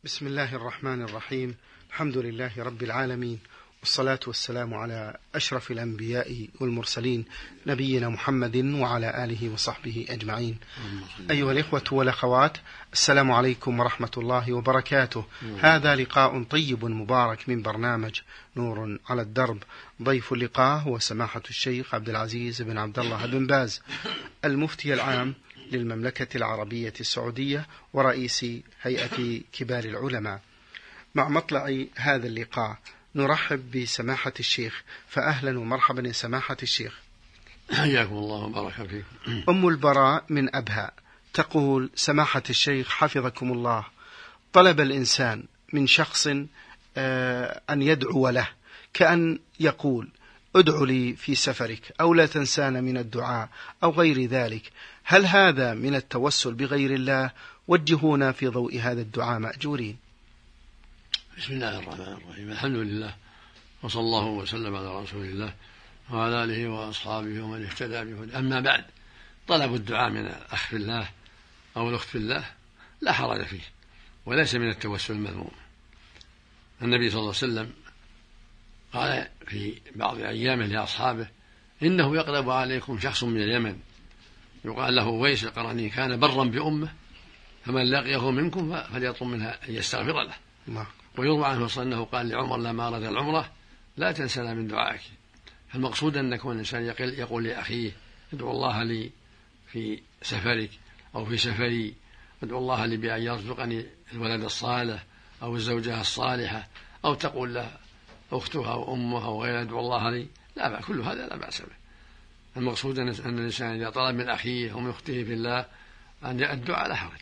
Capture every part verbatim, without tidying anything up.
بسم الله الرحمن الرحيم. الحمد لله رب العالمين، والصلاة والسلام على أشرف الأنبياء والمرسلين نبينا محمد وعلى آله وصحبه أجمعين. أيها الإخوة والأخوات، السلام عليكم ورحمة الله وبركاته. هذا لقاء طيب مبارك من برنامج نور على الدرب. ضيف اللقاء هو سماحة الشيخ عبد العزيز بن عبد الله بن باز، المفتي العام للمملكة العربية السعودية ورئيس هيئة كبار العلماء. مع مطلع هذا اللقاء نرحب بسماحة الشيخ، فأهلا ومرحبا يا سماحة الشيخ. حياكم الله وبارك فيكم. أم البراء من أبها تقول: سماحة الشيخ حفظكم الله، طلب الإنسان من شخص أن يدعو له، كأن يقول: ادعو لي في سفرك، أو لا تنسانا من الدعاء، أو غير ذلك، هل هذا من التوسل بغير الله؟ وجهونا في ضوء هذا الدعاء مأجورين. بسم الله الرحمن الرحيم. الحمد لله، وصلى الله وسلم على رسول الله وعلى آله وأصحابه ومن اهتدى بهداه. أما بعد، طلب الدعاء من الأخ في الله أو الأخت في الله لا حرج فيه، وليس من التوسل المذموم. النبي صلى الله عليه وسلم قال في بعض أيامه لأصحابه: إنه يقرب عليكم شخص من اليمن يقال له ويس القرني، كان برا بأمه، فمن لقيه منكم فليطلب منها أن يستغفر له. الله. ويروى عنه صلى الله عليه وسلم قال لعمر لما أراد العمرة: لا تنسنا من دعائك. المقصود أن يكون الإنسان يقول لأخيه: ادعو الله لي في سفرك أو في سفري، ادعو الله لي بأن يرزقني الولد الصالح أو الزوجة الصالحة، أو تقول له أختها أو أمها أو غيرها: ادعو الله لي. لا بأس، كل هذا لا بأس به. المقصود أن الإنسان إذا طلب من أخيه أو من أخته في الله أن الدعاء لا حرج.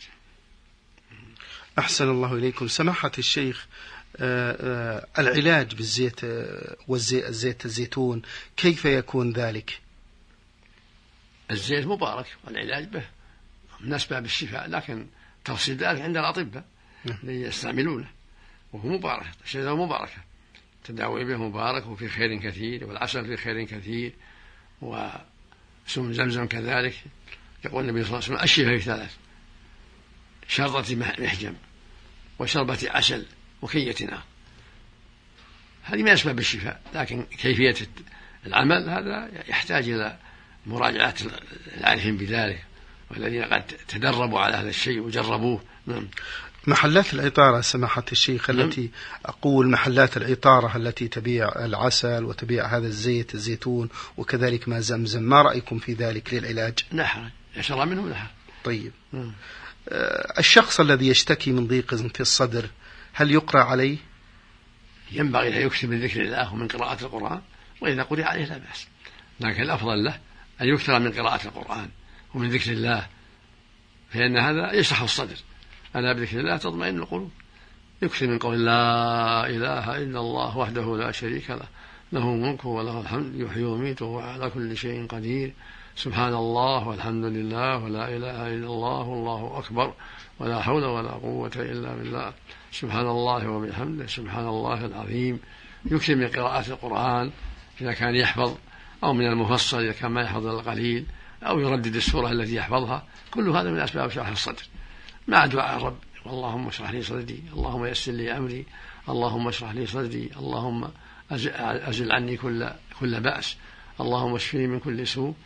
أحسن الله إليكم. سماحة الشيخ، آآ آآ العلاج بالزيت والزيت الزيتون كيف يكون ذلك؟ الزيت مبارك والعلاج به من أسباب الشفاء، لكن تفصيل ذلك عند الأطباء اللي يستعملونه، وهو مبارك، الشجرة مباركة، التداوي به مبارك وفي خير كثير، والعسل في خير كثير، وسم زمزم كذلك. يقول النبي صلى الله عليه وسلم: الشفاء في ثلاث: شربة محجم، وشربة عسل، وكية نار. هذه من أسباب الشفاء، لكن كيفية العمل هذا يحتاج إلى مراجعة العارفين بذلك، والذين قد تدربوا على هذا الشيء وجربوه. نعم. محلات العطارة سماحة الشيخ التي أقول محلات العطارة التي تبيع العسل وتبيع هذا الزيت الزيتون وكذلك ما زمزم، ما رأيكم في ذلك للعلاج؟ لا حرج، يشرب منه لا حرج. طيب. م. الشخص الذي يشتكي من ضيق في الصدر هل يقرأ عليه؟ ينبغي أن يكتب من ذكر الله ومن قراءة القرآن، وإذا قرأ عليه لا بأس، لكن الأفضل له أن يكثر من قراءة القرآن ومن ذكر الله، فإن هذا يشرح الصدر. ألا بذكر الله تطمئن القلوب. يكثر من قول لا إله إلا الله وحده لا شريك له، له الملك وله الحمد، يحيي ويميت وهو على كل شيء قدير، سبحان الله والحمد لله ولا إله إلا الله والله أكبر، ولا حول ولا قوة إلا بالله، سبحان الله وبحمده، سبحان الله العظيم. يكثر من قراءة القرآن إذا كان يحفظ، أو من المفصل إذا كان ما يحفظ القليل، أو يردد السورة التي يحفظها. كل هذا من أسباب شرح الصدر، مع دعاء الرب: اللهم اشرح لي صدري، اللهم يسر لي أمري، اللهم اشرح لي صدري، اللهم أزل عني كل كل بأس، اللهم اشفني من كل سوء.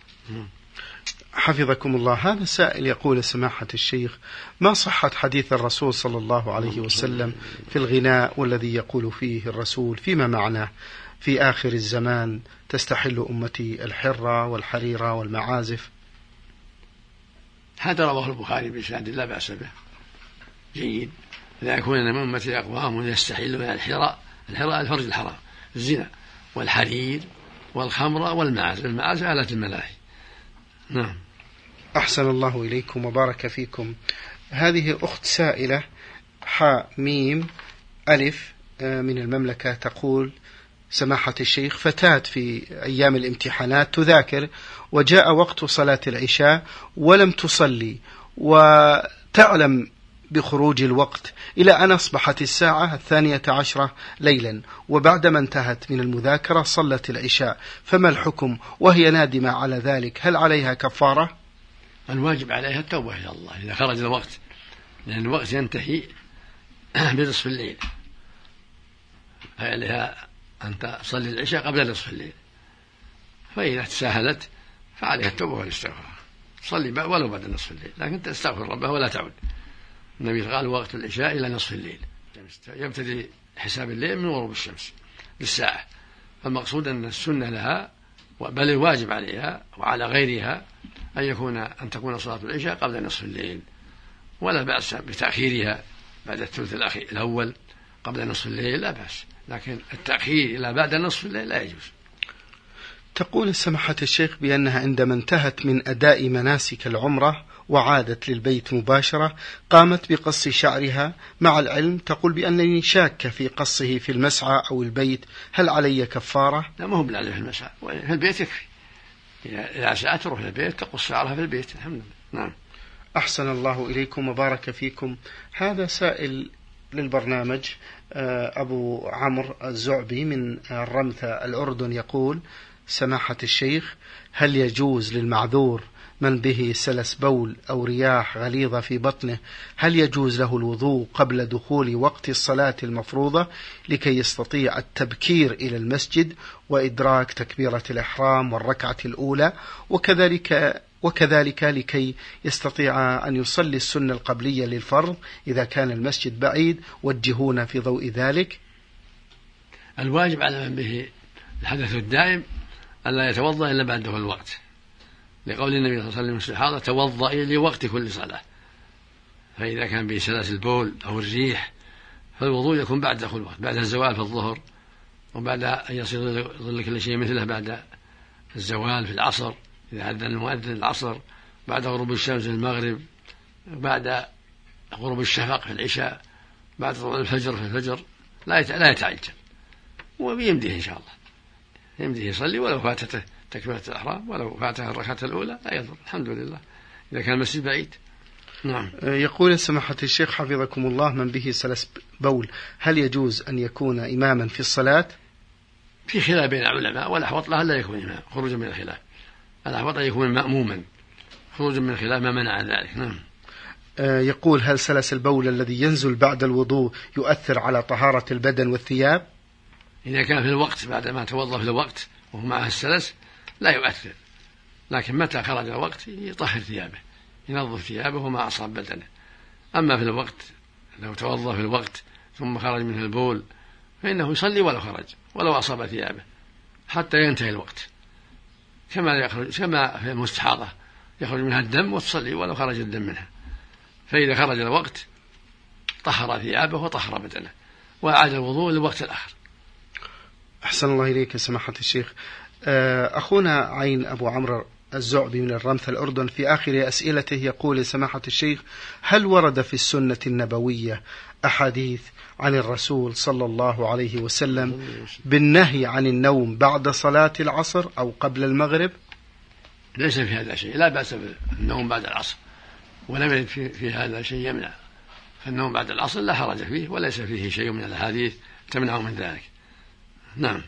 حفظكم الله. هذا سائل يقول: سماحة الشيخ، ما صحة حديث الرسول صلى الله عليه وسلم في الغناء والذي يقول فيه الرسول فيما معناه: في آخر الزمان تستحل أمتي الحرة والحريرة والمعازف؟ هذا رواه البخاري بإسناد لا بأس به، جيد. لا يكون من أمتي أقوام يستحلون الحراء، الحراء الفرج الحرام، الزنا والحرير والخمر والمعازف، المعازف آلة الملاهي. نعم. أحسن الله إليكم وبارك فيكم. هذه أخت سائلة حاء ميم ألف من المملكة تقول: سماحة الشيخ، فتاة في أيام الامتحانات تذاكر، وجاء وقت صلاة العشاء ولم تصلي، وتعلم بخروج الوقت إلى أن أصبحت الساعة الثانية عشرة ليلا، وبعدما انتهت من المذاكرة صلت العشاء، فما الحكم وهي نادمة على ذلك؟ هل عليها كفارة؟ الواجب عليها التوبة إلى الله إذا خرج الوقت، لأن الوقت ينتهي بنصف الليل، فعليها أن تصلي العشاء قبل نصف الليل، فإذا تساهلت فعليها التوبة والاستغفار، تصلي ولو بعد نصف الليل، لكن تستغفر ربها ولا تعود. النبي قال وقت العشاء إلى نصف الليل، يبتدي حساب الليل من غروب الشمس للساعة. فالمقصود أن السنة لها، بل الواجب عليها وعلى غيرها، أن يكون أن تكون صلاة العشاء قبل نصف الليل، ولا بأس بتأخيرها بعد الثلث الأول قبل نصف الليل، لا بأس، لكن التأخير إلى بعد نصف الليل لا يجوز. تقول سماحة الشيخ بأنها عندما انتهت من أداء مناسك العمرة وعادت للبيت مباشرة قامت بقص شعرها، مع العلم تقول بأنني شاكة في قصه في المسعى أو البيت، هل علي كفارة؟ لا، ما هو بلازم في المسعى، في البيت يكفي، إذا ساءت تروح للبيت تقص شعرها في البيت. الحمد لله. نعم. أحسن الله إليكم وبارك فيكم. هذا سائل للبرنامج أبو عمرو الزعبي من الرمثة الأردن يقول: سماحة الشيخ، هل يجوز للمعذور من به سلس بول أو رياح غليظة في بطنه، هل يجوز له الوضوء قبل دخول وقت الصلاة المفروضة لكي يستطيع التبكير إلى المسجد وإدراك تكبيرة الإحرام والركعة الأولى، وكذلك وكذلك لكي يستطيع أن يصلي السنة القبلية للفرض إذا كان المسجد بعيد؟ وجهونا في ضوء ذلك. الواجب على من به الحدث الدائم ألا يتوضأ إلا بعد دخول الوقت، لقول النبي صلى الله عليه وسلم في الحاضر: توضئي لوقت كل صلاة. فإذا كان به سلاسل البول أو الريح فالوضوء يكون بعد دخول الوقت، بعد الزوال في الظهر، وبعد أن يصير ظل كل شيء مثله بعد الزوال في العصر إذا أذن المؤذن العصر، بعد غروب الشمس في المغرب، بعد غروب الشفق في العشاء، بعد طلوع الفجر في الفجر، لا يتعجل، وبيمديه إن شاء الله، يمديه يصلي ولو فاتته تكبيرة الإحرام، ولو فاتها الركعة الأولى لا يضر، الحمد لله، إذا كان المسجد بعيد. نعم. يقول سماحة الشيخ حفظكم الله: من به سلس بول هل يجوز أن يكون إماما في الصلاة؟ في خلاف بين العلماء، والأحوط له لا يكون إمام، خروجا من الخلاف، الأحوط أن يكون مأموما، خروجا من الخلاف ما منع ذلك. نعم. يقول: هل سلس البول الذي ينزل بعد الوضوء يؤثر على طهارة البدن والثياب؟ إذا كان في الوقت بعد ما توضأ في الوقت وهو معه السلس لا يؤثر، لكن متى خرج الوقت يطهر ثيابه، ينظف ثيابه وما أصاب بدنه. أما في الوقت لو توضأ في الوقت ثم خرج منه البول فإنه يصلي ولو خرج ولو أصاب ثيابه حتى ينتهي الوقت، كما يخرج كما في المستحاضة يخرج منها الدم وتصلي ولو خرج الدم منها. فإذا خرج الوقت طهر ثيابه وطهر بدنه وأعاد الوضوء للوقت الآخر. أحسن الله إليك سماحة الشيخ. أخونا عين أبو عمرو الزعبي من الرمثة الأردن في آخر أسئلته يقول: سماحة الشيخ، هل ورد في السنة النبوية أحاديث عن الرسول صلى الله عليه وسلم بالنهي عن النوم بعد صلاة العصر أو قبل المغرب؟ ليس في هذا شيء، لا بأس بالنوم بعد العصر، ولم يرد في, في هذا شيء يمنع، فالنوم بعد العصر لا حرج فيه، وليس فيه شيء من الأحاديث تمنع من ذلك. نعم.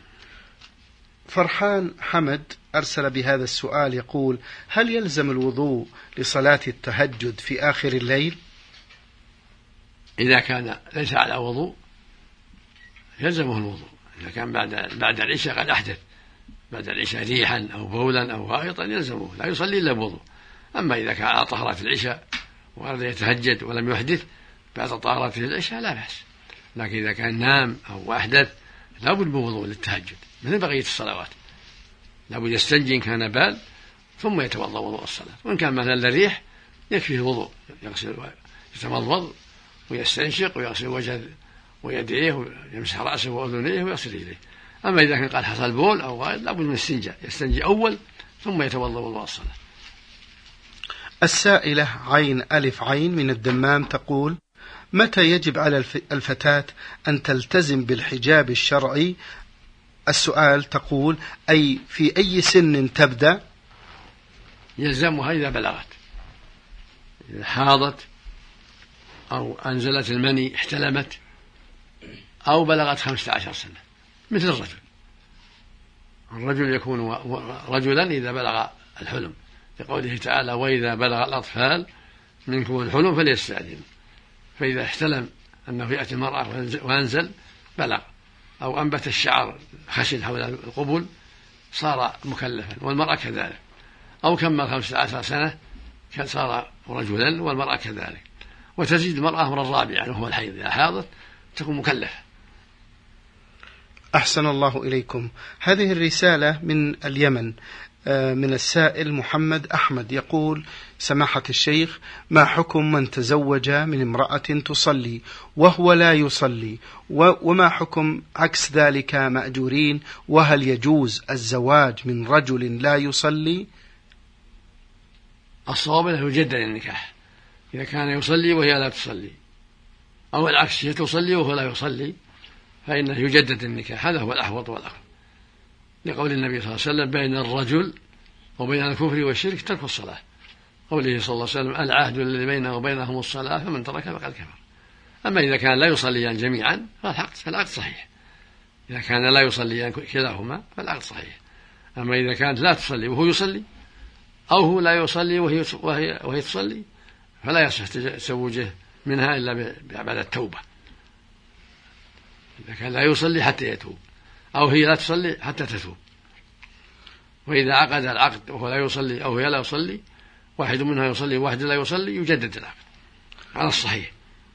فرحان حمد أرسل بهذا السؤال يقول: هل يلزم الوضوء لصلاة التهجد في آخر الليل؟ إذا كان ليس على وضوء يلزمه الوضوء، إذا كان بعد بعد العشاء قد أحدث بعد العشاء ريحا أو بولا أو غائطا يلزمه، لا يصلي إلا بوضوء. أما إذا كان على طهارة العشاء وأراد يتهجد ولم يحدث بعد طهارته العشاء لا بأس، لكن إذا كان نام أو أحدث لا بد من وضوء للتهجد مثل بقية الصلوات، لا بد يستنجي إن كان بال ثم يتوضأ وضوء الصلاة، وإن كان مثلا الريح يكفيه الوضوء، يغسل يتمضمض ويستنشق ويغسل وجهه ويديه ويمسح رأسه وأذنيه ويغسل إليه. أما إذا كان قد حصل بول أو غائط لا بد من الاستنجاء، يستنجي أول ثم يتوضأ وضوء الصلاة. السائلة عين ألف عين من الدمام تقول: متى يجب على الفتاة أن تلتزم بالحجاب الشرعي؟ السؤال تقول: أي في أي سن تبدأ؟ يلزمها إذا بلغت، إذا حاضت أو أنزلت المني احتلمت أو بلغت خمسة عشر سنة، مثل الرجل الرجل يكون رجلا إذا بلغ الحلم، لقوله تعالى: وإذا بلغ الأطفال منكم الحلم فليستأذنوا. فإذا احتلم أنه يأتي المرأة وأنزل بلغ، أو أنبت الشعر خشن حول القبل صار مكلفا، والمرأة كذلك، أو كمل خمسة عشر سنة صار رجلا والمرأة كذلك. وتزيد المرأة أمر الرابع وهو الحيض، إذا حاضت تكون مكلفة. أحسن الله إليكم. هذه الرسالة من اليمن من السائل محمد أحمد، يقول: سماحة الشيخ، ما حكم من تزوج من امرأة تصلي وهو لا يصلي، وما حكم عكس ذلك مأجورين، وهل يجوز الزواج من رجل لا يصلي؟ الصواب أنه يجدد النكاح إذا كان يصلي وهي لا تصلي، أو العكس هي تصلي وهو لا يصلي، فإنه يجدد النكاح، هذا هو الأحوط والأقرب، لقول النبي صلى الله عليه وسلم: بين الرجل وبين الكفر والشرك ترك الصلاة، قوله صلى الله عليه وسلم: العهد الذي بينه وبينهم الصلاة فمن ترك فقد كفر. أما إذا كان لا يصليان جميعا فالعقد صحيح، إذا كان لا يصليان كلاهما فالعقد صحيح. أما إذا كانت لا تصلي وهو يصلي، أو هو لا يصلي وهي, وهي, وهي تصلي، فلا يصح تزوجه منها إلا بعد التوبة. إذا كان لا يصلي حتى يتوب، أو هي لا تصلي حتى تتوب. وإذا عقد العقد وهو لا يصلي أو هي لا يصلي، واحد منها يصلي وواحد لا يصلي، يجدد العقد على الصحيح.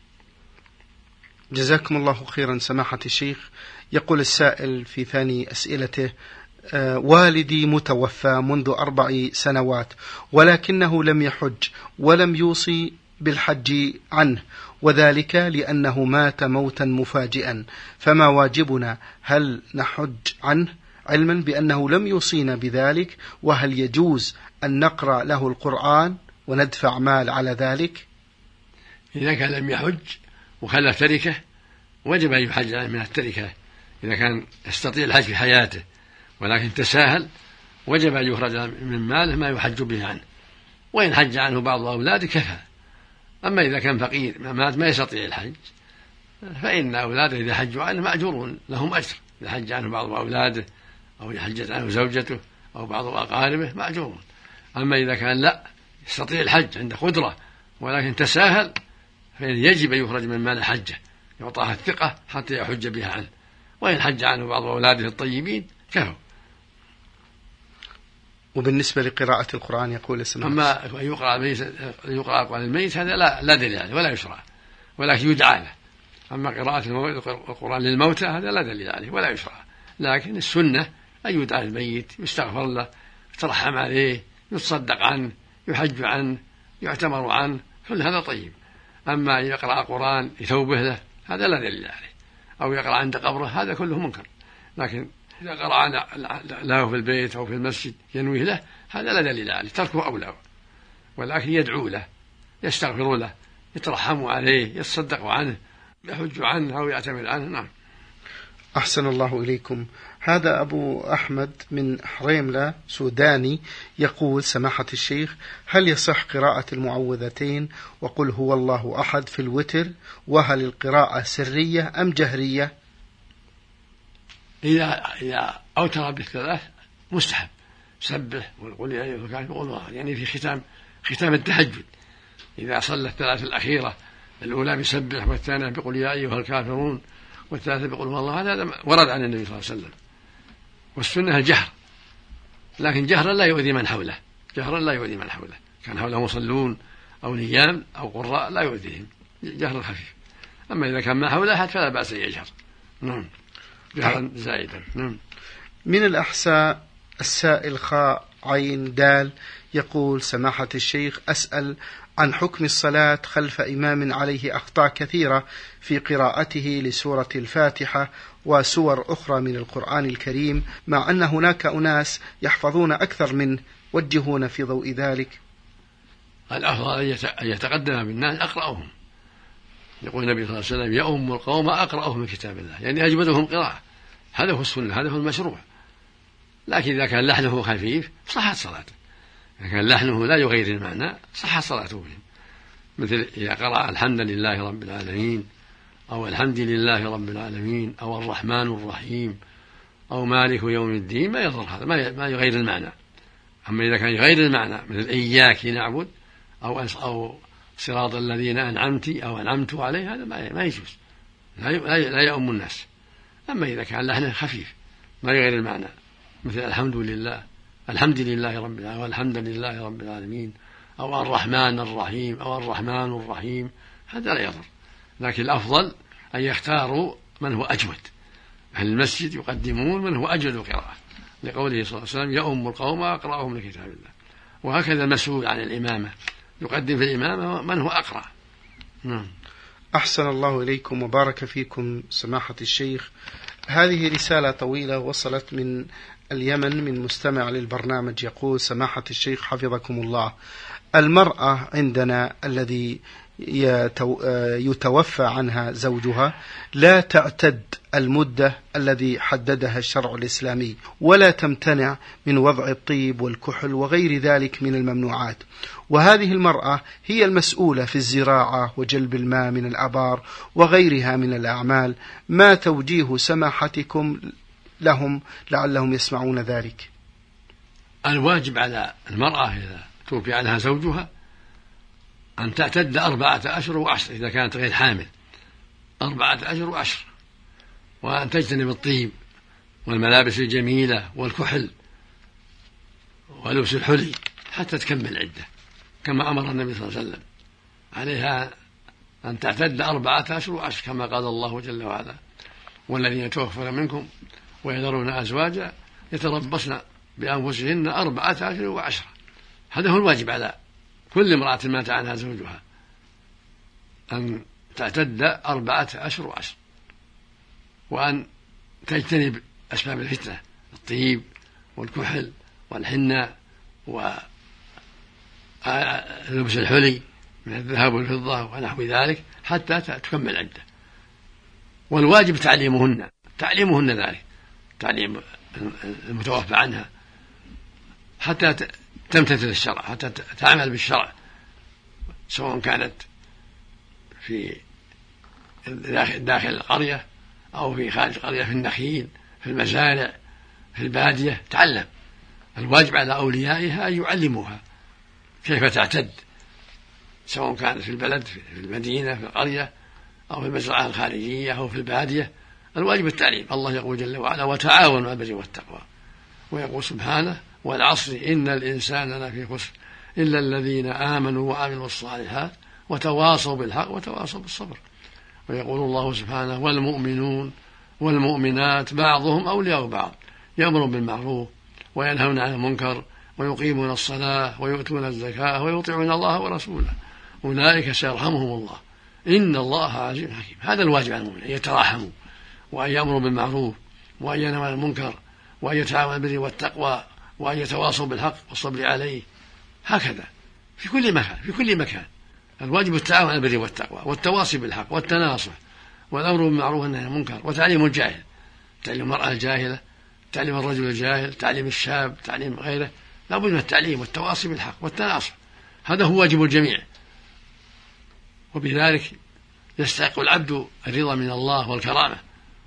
جزاكم الله خيرا سماحة الشيخ. يقول السائل في ثاني أسئلته: آه والدي متوفى منذ أربع سنوات، ولكنه لم يحج ولم يوصي بالحج عنه، وذلك لأنه مات موتا مفاجئا، فما واجبنا؟ هل نحج عنه علما بأنه لم يوصينا بذلك؟ وهل يجوز أن نقرأ له القرآن وندفع مال على ذلك؟ إذا كان لم يحج وخلف تركة وجب أن يحج من التركة. إذا كان يستطيع الحج في حياته ولكن تساهل، وجب أن يخرج من ماله ما يحج به عنه، وإن حج عنه بعض أولاده كفى. أما إذا كان فقير ما مات ما يستطيع الحج، فإن أولاده إذا حجوا عنه مأجورون لهم أجر، إذا حج عنه بعض أولاده أو حجت عنه زوجته أو بعض أقاربه مأجورون. أما إذا كان لا يستطيع الحج عنده قدرة ولكن تساهل، فإن يجب أن يخرج من مال حجه، يعطاها الثقة حتى يحج بها عنه، وإن حج عنه بعض أولاده الطيبين كفوا. وبالنسبة لقراءة القرآن يقول سمع أما يقرأ يقرأ القرآن الميت هذا لا لا دليل عليه ولا يشرع، ولكن يدعى له. أما قراءة القرآن للموتى هذا لا دليل عليه ولا يشرع، لكن السنة أن يدعى الميت، يستغفر له، يترحم عليه، يتصدق عنه، يحج عنه، يعتمر عنه، كل هذا طيب. أما يقرأ القرآن يثوبه له هذا لا دليل عليه، أو يقرأ عند قبره هذا كله منكر. لكن إذا قرأ له في البيت أو في المسجد ينويه له هذا لا دليل عليه، تركه أولى، ولكن يدعو له، يستغفر له، يترحم عليه، يتصدق عنه، يحج عنه أو يعتمر عنه. نعم. أحسن الله إليكم. هذا أبو أحمد من حريملة سوداني، يقول: سماحة الشيخ، هل يصح قراءة المعوذتين وقل هو الله أحد في الوتر؟ وهل القراءة سرية أم جهرية؟ إذا إذا أوتر بالثلاث مستحب، سبح وقل يا أيها الكافرون، يعني في ختام ختام التهجد، إذا صلى الثلاث الأخيرة الأولى بسبح والثانية بقل يا أيها الكافرون والثالثة بقل هو الله، هذا ورد عن النبي صلى الله عليه وسلم. والسنة الجهر، لكن جهرا لا يؤذي من حوله، جهرا لا يؤذي من حوله، كان حوله مصلون أو نيام أو قراء لا يؤذيهم، جهر خفيف. أما إذا كان ما حوله أحد فلا بأس أن يجهر، نعم، جهرا زائدا. نعم. من الأحساء السائل خاء عين دال، يقول: سماحة الشيخ، أسأل عن حكم الصلاة خلف إمام عليه أخطاء كثيرة في قراءته لسورة الفاتحة وسور أخرى من القرآن الكريم، مع أن هناك أناس يحفظون أكثر منه، وجهون في ضوء ذلك. الأفضل أن يتقدم بالناس أقرأهم، يقول النبي صلى الله عليه وسلم: يؤم القوم أقرأهم من كتاب الله، يعني أجودهم قراءة، هذا هو السنة، هذا هو المشروع. لكن إذا كان لحنه خفيف صحت صلاته، إذا كان لحنه لا يغير المعنى صحت صلاته بهم، مثل إذا قرأ الحمد لله رب العالمين أو الحمد لله رب العالمين أو الرحمن الرحيم أو مالك يوم الدين، ما يضر هذا، ما يغير المعنى. أما إذا كان يغير المعنى مثل إياك نعبد أو أو صراط الذين أنعمت أو أنعمت عليه، هذا ما يجوز، لا يؤم الناس. أما إذا كان لحنه خفيف ما يغير المعنى، مثل الحمد لله، الحمد لله رب العالمين، والحمد لله رب العالمين، أو الرحمن الرحيم، أو الرحمن الرحيم، هذا لا يضر. لكن الأفضل أن يختاروا من هو أجود. أهل المسجد يقدمون من هو أجود قراءة، لقوله صلى الله عليه وسلم يؤم القوم أقرأهم لكتاب الله. وهكذا المسؤول عن الإمامة يقدم في الإمامة من هو أقرأ. نعم. أحسن الله إليكم وبارك فيكم سماحة الشيخ. هذه رسالة طويلة وصلت من اليمن من مستمع للبرنامج، يقول: سماحة الشيخ حفظكم الله، المرأة عندنا الذي يتوفى عنها زوجها لا تعتد المدة الذي حددها الشرع الإسلامي، ولا تمتنع من وضع الطيب والكحل وغير ذلك من الممنوعات، وهذه المرأة هي المسؤولة في الزراعة وجلب الماء من الآبار وغيرها من الأعمال. ما توجيه سماحتكم لهم لعلهم يسمعون ذلك؟ الواجب على المرأة إذا توفي عنها زوجها أن تعتد أربعة أشهر وعشر إذا كانت غير حامل، أربعة أشهر وعشر، وأن تجتنب الطيب والملابس الجميلة والكحل ولبس الحلي حتى تكمل العدة، كما أمر النبي صلى الله عليه وسلم عليها أن تعتد أربعة أشهر وعشر، كما قال الله جل وعلا: والذين يتوفون منكم ويذرون أزواجا يتربصن بأنفسهن أربعة أشهر وعشرة. هذا هو الواجب على كل امرأة مات عنها زوجها، أن تعتد أربعة أشهر وعشر، وأن تجتنب أسباب الفتنة، الطيب والكحل والحنة ولبس الحلي من الذهب والفضة ونحو ذلك حتى تكمل العدة. والواجب تعليمهن تعليمهن ذلك، تعليم المتوفى عنها حتى تمتثل الشرع، حتى تعمل بالشرع، سواء كانت في داخل القرية أو في خارج القرية، في النخيل، في المزارع، في البادية، تعلم. الواجب على أوليائها أن يعلموها كيف تعتد، سواء كانت في البلد، في المدينة، في القرية، أو في المزرعة الخارجية، أو في البادية. الواجب التعليم. الله يقول جل وعلا: وتعاونوا على البر والتقوى، ويقول سبحانه: والعصر إن الإنسان لفي خسر إلا الذين آمنوا وعملوا الصالحات وتواصوا بالحق وتواصوا بالصبر. ويقول الله سبحانه: والمؤمنون والمؤمنات بعضهم أولياء بعض يأمرون بالمعروف وينهون عن المنكر ويقيمون الصلاة ويؤتون الزكاة ويطيعون الله ورسوله أولئك سيرحمهم الله إن الله عزيز حكيم. هذا الواجب على المؤمنين، أن يتراحموا وأن يأمروا بالمعروف وأن ينهوا عن المنكر وأن يتعاونوا بالبر والتقوى وأن يتواصوا بالحق والصبر عليه. هكذا في كل مكان في كل مكان الواجب التعاون على البر والتقوى والتواصي بالحق والتناصح والأمر بالمعروف والنهي عن المنكر، وتعليم الجاهل، تعليم المرأة الجاهلة، تعليم الرجل الجاهل، تعليم الشاب، تعليم غيره. لا بد من التعليم والتواصي بالحق والتناصح، هذا هو واجب الجميع، وبذلك يستحق العبد الرضا من الله والكرامة.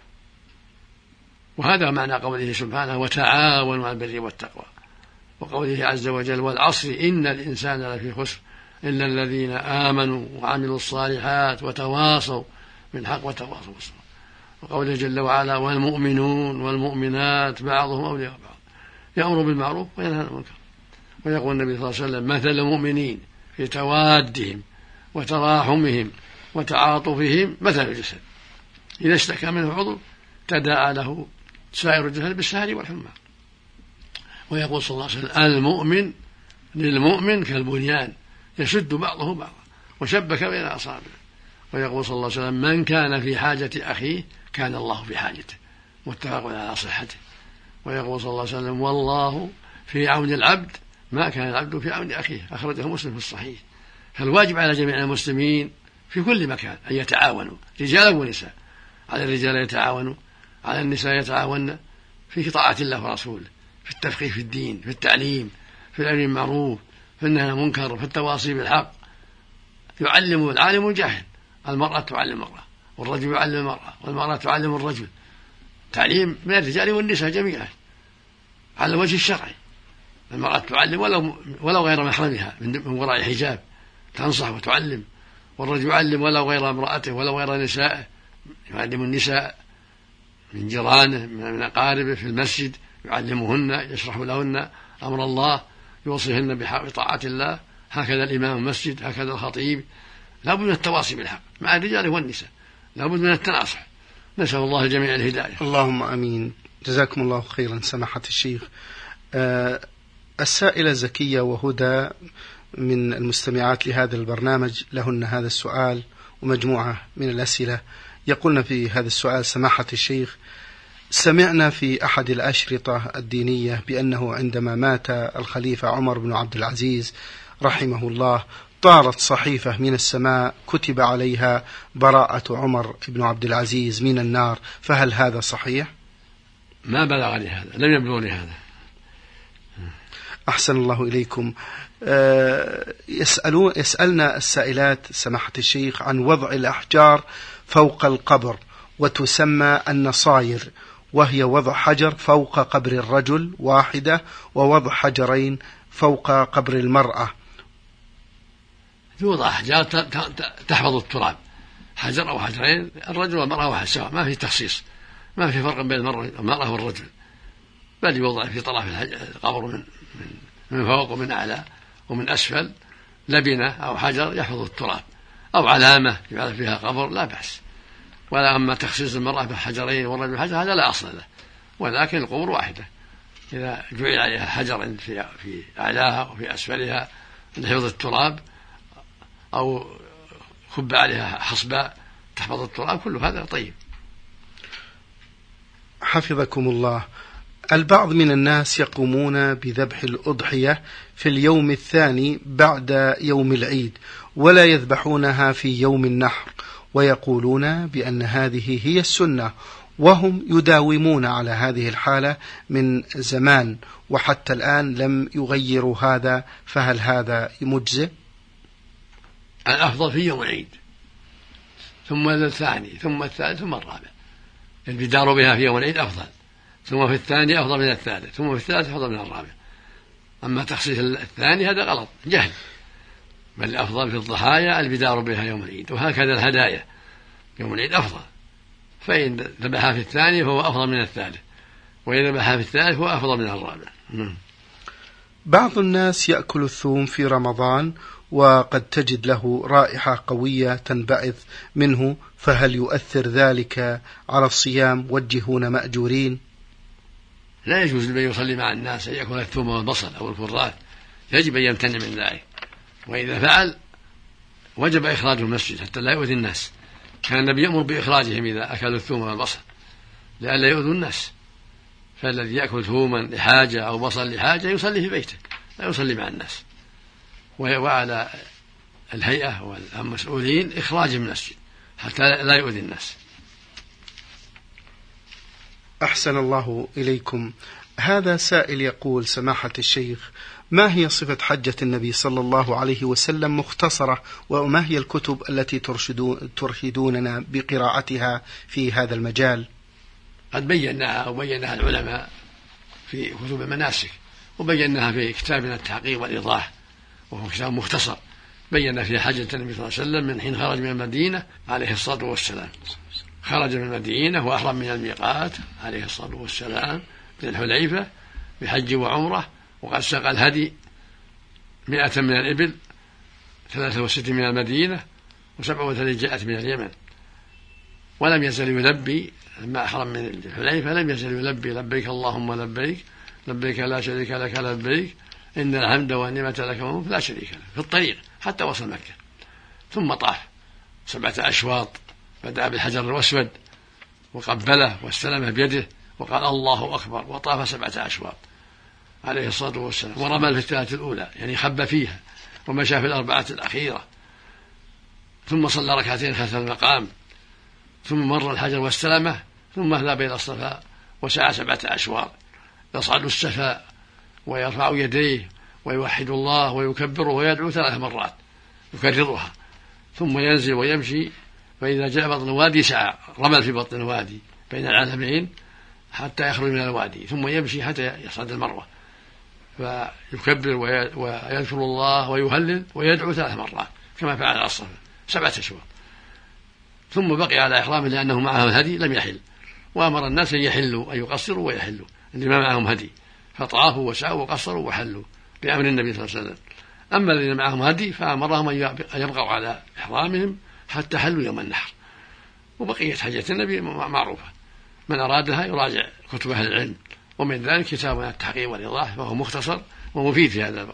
وهذا معنى قوله سبحانه: وتعاونوا على البر والتقوى، وقوله عز وجل: والعصر إن الإنسان لفي خسر إلا الذين آمنوا وعملوا الصالحات وتواصوا بالحق وتواصوا بالصبر. وقوله جل وعلا: والمؤمنون والمؤمنات بعضهم أولياء بعض يأمر بالمعروف وينهى عن المنكر. ويقول النبي صلى الله عليه وسلم: مثل المؤمنين في توادهم وتراحمهم وتعاطفهم مثل الجسد إذا اشتكى منه عضو تداعى له سائر الجسد بالسهر والحمى. ويقول صلى الله عليه وسلم: المؤمن للمؤمن كالبنيان يشد بعضه بعضا وشبك بين أصابعه. ويقول صلى الله عليه وسلم: من كان في حاجة أخيه كان الله في حاجته، متفق على صحته. ويقول صلى الله عليه وسلم: والله في عون العبد ما كان العبد في عون أخيه، أخرجه مسلم في الصحيح. فالواجب على جميع المسلمين في كل مكان أن يتعاونوا، رجالا ونساء. على الرجال يتعاونوا، على النساء يتعاون في طاعة الله ورسوله، في التفقيه في الدين، في التعليم، في الأمر بالمعروف، في النهي عن المنكر، في التواصي بالحق. يعلم العالم الجاهل، المرأة تعلم المرأة، والرجل يعلم المرأة، والمرأة تعلم الرجل، تعليم من الرجال والنساء جميعا على الوجه الشرعي. المرأة تعلم ولو, ولو غير محرمها من وراء حجاب، تنصح وتعلم، والرجل يعلم ولو غير امرأته ولو غير نسائه، يعلم النساء من جيرانه من أقاربه في المسجد، يعلمهن يشرح لهن أمر الله، يوصيهن بطاعة الله. هكذا الإمام المسجد، هكذا الخطيب. لا بد من التواصي بالحق مع الرجال والنساء، لا بد من التناصح. نسأل الله الجميع الهداية. اللهم آمين. جزاكم الله خيرا سماحة الشيخ. أه السائلة زكية وهدى من المستمعات لهذا البرنامج لهن هذا السؤال ومجموعة من الأسئلة. يقولن في هذا السؤال: سماحة الشيخ، سمعنا في أحد الأشرطة الدينية بأنه عندما مات الخليفة عمر بن عبد العزيز رحمه الله طارت صحيفة من السماء كتب عليها براءة عمر بن عبد العزيز من النار، فهل هذا صحيح؟ ما بلغني هذا، لم يبلغني هذا. أحسن الله إليكم. أه يسألون يسألنا السائلات سماحة الشيخ عن وضع الأحجار فوق القبر، وتسمى النصاير، وهي وضع حجر فوق قبر الرجل واحدة ووضع حجرين فوق قبر المرأة. توضع أحجار تحفظ التراب، حجر أو حجرين، الرجل والمرأة واحد سواء، ما في تخصيص، ما في فرق بين المرأة والرجل، بل يوضع في طرف القبر من من فوق ومن أعلى ومن أسفل لبنة أو حجر يحفظ التراب، أو علامة يعرف فيها قبر، لا بأس. ولا أما تخصيص المرأة بحجرين والرجل بحجر هذا لا أصل له، ولكن القبور واحدة، إذا جعل عليها حجر في في أعلاها وفي أسفلها لحفظ التراب، أو خب عليها حصباء تحفظ التراب، كل هذا طيب. حفظكم الله. البعض من الناس يقومون بذبح الأضحية في اليوم الثاني بعد يوم العيد، ولا يذبحونها في يوم النحر، ويقولون بأن هذه هي السنة، وهم يداومون على هذه الحالة من زمان وحتى الآن لم يغيروا هذا، فهل هذا مجزئ؟ الأفضل في يوم العيد، ثم الثاني، ثم الثالث، ثم الرابع. البدار بها في يوم العيد أفضل، ثم في الثاني أفضل من الثالث، ثم في الثالث أفضل من الرابع. أما تخصيص الثاني هذا غلط جهل، بل الأفضل في الضحايا البدار بها يوم العيد، وهكذا الهدايا يوم العيد أفضل، فإن ذبحها في الثاني فهو أفضل من الثالث، وإن ذبحها في الثالث فهو أفضل من الرابع. بعض الناس يأكل الثوم في رمضان وقد تجد له رائحة قوية تنبعث منه، فهل يؤثر ذلك على الصيام؟ وجهون مأجورين. لا يجوز لمن يصلي مع الناس أن يأكل الثوم والبصل أو الكراث، يجب أن يمتنع من ذلك، وإذا فعل وجب إخراجه المسجد حتى لا يؤذي الناس. كان النبي يأمر بإخراجهم إذا أكلوا الثوم والبصل لئلا يؤذوا الناس، فالذي يأكل ثوما لحاجة أو بصل لحاجة يصلي في بيته، لا يصلي مع الناس. وعلى الهيئة والمسؤولين إخراجه من المسجد حتى لا يؤذي الناس. أحسن الله إليكم. هذا سائل يقول: سماحة الشيخ، ما هي صفة حجة النبي صلى الله عليه وسلم مختصرة، وما هي الكتب التي ترشدوننا بقراءتها في هذا المجال؟ قد بيناها وبيناها العلماء في كتب المناسك، وبيناها في كتابنا التحقيق والإيضاح، وهو كتاب مختصر بينا فيه حجة النبي صلى الله عليه وسلم من حين خرج من المدينة عليه الصلاة والسلام. خرج من المدينة وأحرم من الميقات عليه الصلاة والسلام من الحليفة بحج وعمرة، وقد ساق الهدي مئة من الإبل، ثلاثة وستين من المدينة، وسبعة وثلاثين جاءت من اليمن. ولم يزل يلبي لما أحرم من الحليفة، لم يزل يلبي لبيك اللهم لبيك لبيك لا شريك لك لبيك إن الحمد والنعمة لك والملك لا شريك له، في الطريق حتى وصل مكة. ثم طاف سبعة أشواط، بدأ بالحجر الأسود وقبله واستلمه بيده وقال الله أكبر، وطاف سبعة أشواط عليه الصلاة والسلام، ورمل في الثلاثة الأولى يعني خب فيها، ومشى في الأربعة الأخيرة، ثم صلى ركعتين خلف المقام، ثم مر الحجر واستلمه، ثم ذهب إلى الصفا وسعى سبعة أشواط، يصعد الصفا ويرفع يديه ويوحد الله ويكبره ويدعو ثلاث مرات يكررها، ثم ينزل ويمشي، فإذا جاء بطن الوادي سعى، رمل في بطن الوادي بين العالمين حتى يخرج من الوادي، ثم يمشي حتى يصعد المروة، فيكبر ويذكر الله ويهلل ويدعو ثلاث مرات، كما فعل على الصفا سبعة أشواط، ثم بقي على إحرامه لأنه معه الهدي لم يحل، وأمر الناس أن يحلوا أن يقصروا ويحلوا اللي ما معهم هدي، فطافوا وسعوا وقصروا وحلوا بأمر النبي صلى الله عليه وسلم. أما الذين معهم هدي فأمرهم أن يبقوا على إحرامهم حتى حلوا يوم النحر. وبقية حجة النبي معروفة، من أرادها يراجع كتب أهل العلم، ومن ذلك كتابنا التحقيق والإيضاح وهو مختصر ومفيد في هذا الباب.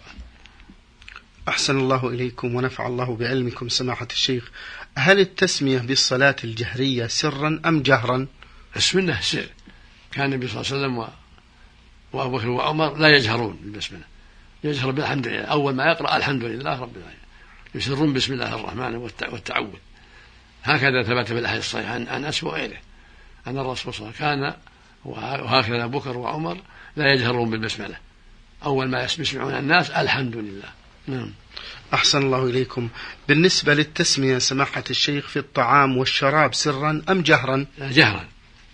أحسن الله إليكم ونفع الله بعلمكم سماحة الشيخ. هل التسمية بالصلاة الجهرية سرا أم جهرا؟ السنة سر، كان النبي صلى الله عليه وسلم وأبو بكر وعمر لا يجهرون بالبسملة، يجهر بالحمد لله، أول ما يقرأ الحمد لله رب العالمين، يسرون بسم الله الرحمن والتعوذ. هكذا ثبت في الأحاديث الصحيحة عن أنس وغيره أن الرسول صلى الله عليه وسلم كان وهكذا أبو بكر وعمر لا يجهرون بالبسملة، أول ما يسمعون الناس الحمد لله. نعم. أحسن الله إليكم. بالنسبة للتسمية سماحة الشيخ في الطعام والشراب سرا أم جهرا؟ جهرا،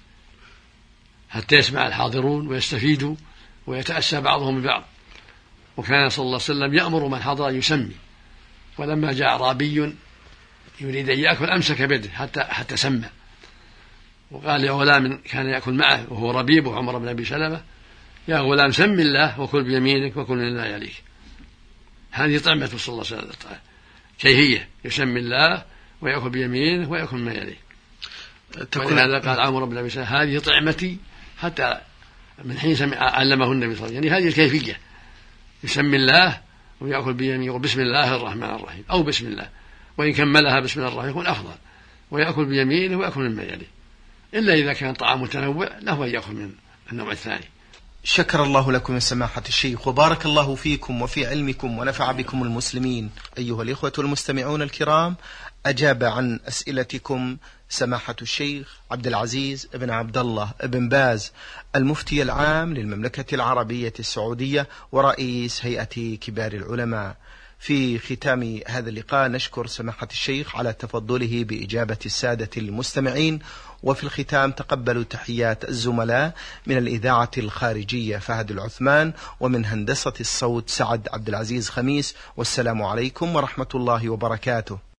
حتى يسمع الحاضرون ويستفيدوا ويتأسى بعضهم ببعض. وكان صلى الله عليه وسلم يأمر من حضر يسمي، ولما جاء أعرابي يريد أن يأكل أمسك بيده حتى حتى سمى، وقال يا غلام كان يأكل معه وهو ربيب وعمر بن أبي سلمة: يا غلام سم الله وكل بيمينك وكل مما يليك. هذه طعمة صلى الله عليه وسلم كيفية، يسمي الله ويأكل بيمينه ويأكل مما يليه. ولهذا قال عمر بن أبي سلمة: هذه طعمتي، حتى من حين سمع علمه النبي صلى الله عليه وسلم، يعني هذه الكيفية، يسمي الله ويأكل بيمينه وبسم الله الرحمن الرحيم، أو بسم الله، وإن كملها بسم الله الرحمن يكون أفضل، ويأكل بيمينه ويأكل مما يليه، إلا إذا كان طعام متنوع له أن يأكل من النوع الثاني. شكر الله لكم سماحة الشيخ وبارك الله فيكم وفي علمكم ونفع بكم المسلمين. أيها الإخوة المستمعون الكرام، أجاب عن أسئلتكم سماحة الشيخ عبد العزيز بن عبد الله بن باز، المفتي العام للمملكة العربية السعودية ورئيس هيئة كبار العلماء. في ختام هذا اللقاء نشكر سماحة الشيخ على تفضله بإجابة السادة المستمعين، وفي الختام تقبلوا تحيات الزملاء من الإذاعة الخارجية فهد العثمان، ومن هندسة الصوت سعد عبد العزيز خميس، والسلام عليكم ورحمة الله وبركاته.